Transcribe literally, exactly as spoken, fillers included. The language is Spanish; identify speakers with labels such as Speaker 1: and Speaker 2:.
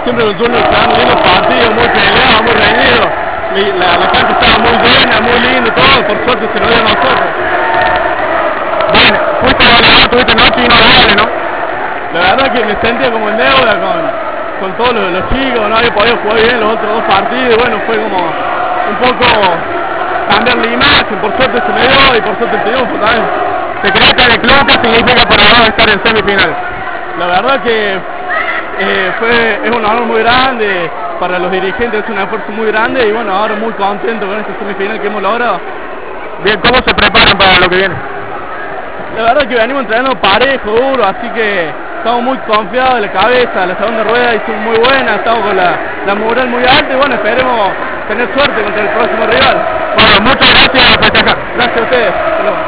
Speaker 1: siempre los turnos estaban lindos partidos, muy peleados, muy reñidos. La, la cancha estaba muy llena, muy lindo, todo, por suerte se nos dio a nosotros.
Speaker 2: Bueno, fuiste goleador, tuviste noche inolvidable, ¿no?
Speaker 1: La verdad que me sentía como en deuda con, con todos los, los chicos, no había podido jugar bien los otros dos partidos, y bueno, fue como un poco cambiar la imagen, por suerte se me dio y por suerte el triunfo también.
Speaker 2: ¿Te crees que el club qué significa para vos estar en semifinal?
Speaker 1: La verdad que eh, fue, es un honor muy grande, para los dirigentes es un esfuerzo muy grande y bueno, ahora muy contento con esta semifinal que hemos logrado.
Speaker 2: Bien, ¿cómo se preparan para lo que viene?
Speaker 1: La verdad que venimos entrenando parejo, duro, así que estamos muy confiados de la cabeza, la segunda rueda hizo muy buena, estamos con la, la moral muy alta y bueno, esperemos tener suerte contra el próximo rival.
Speaker 2: Bueno, muchas gracias a festejar.
Speaker 1: Gracias a ustedes.